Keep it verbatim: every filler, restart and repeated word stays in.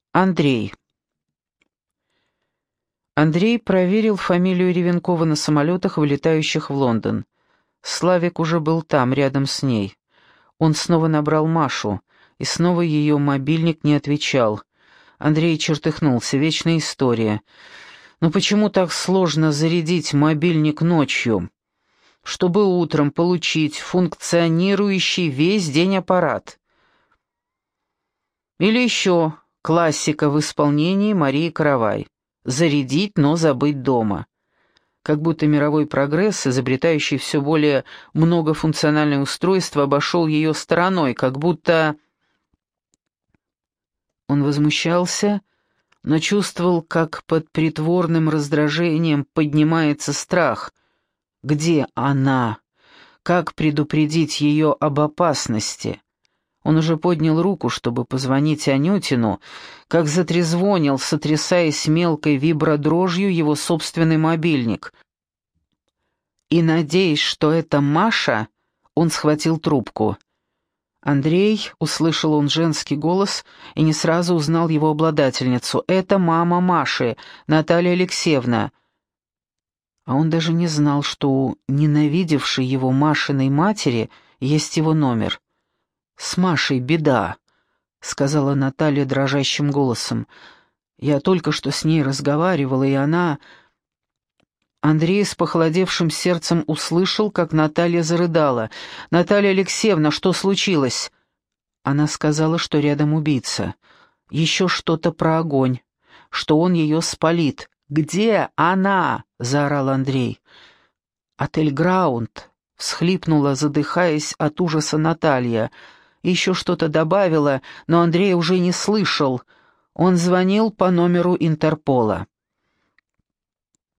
Андрей. Андрей проверил фамилию Ревенкова на самолетах, вылетающих в Лондон. Славик уже был там, рядом с ней. Он снова набрал Машу, и снова ее мобильник не отвечал. Андрей чертыхнулся, вечная история. Но почему так сложно зарядить мобильник ночью, чтобы утром получить функционирующий весь день аппарат? Или еще классика в исполнении Марии Каравай. Зарядить, но забыть дома. Как будто мировой прогресс, изобретающий все более многофункциональное устройство, обошел ее стороной, как будто... Он возмущался, но чувствовал, как под притворным раздражением поднимается страх. Где она? Как предупредить ее об опасности? Он уже поднял руку, чтобы позвонить Анютину, как затрезвонил, сотрясаясь мелкой вибродрожью, его собственный мобильник. И, надеясь, что это Маша, он схватил трубку. Андрей, услышал он женский голос и не сразу узнал его обладательницу. Это мама Маши, Наталья Алексеевна. А он даже не знал, что у ненавидевшей его Машиной матери есть его номер. «С Машей беда», — сказала Наталья дрожащим голосом. «Я только что с ней разговаривала, и она...» Андрей с похолодевшим сердцем услышал, как Наталья зарыдала. «Наталья Алексеевна, что случилось?» Она сказала, что рядом убийца. Еще что-то про огонь, что он ее спалит. «Где она?» — заорал Андрей. «Отель Граунд», — всхлипнула, задыхаясь от ужаса Наталья. Еще что-то добавила, но Андрей уже не слышал. Он звонил по номеру Интерпола.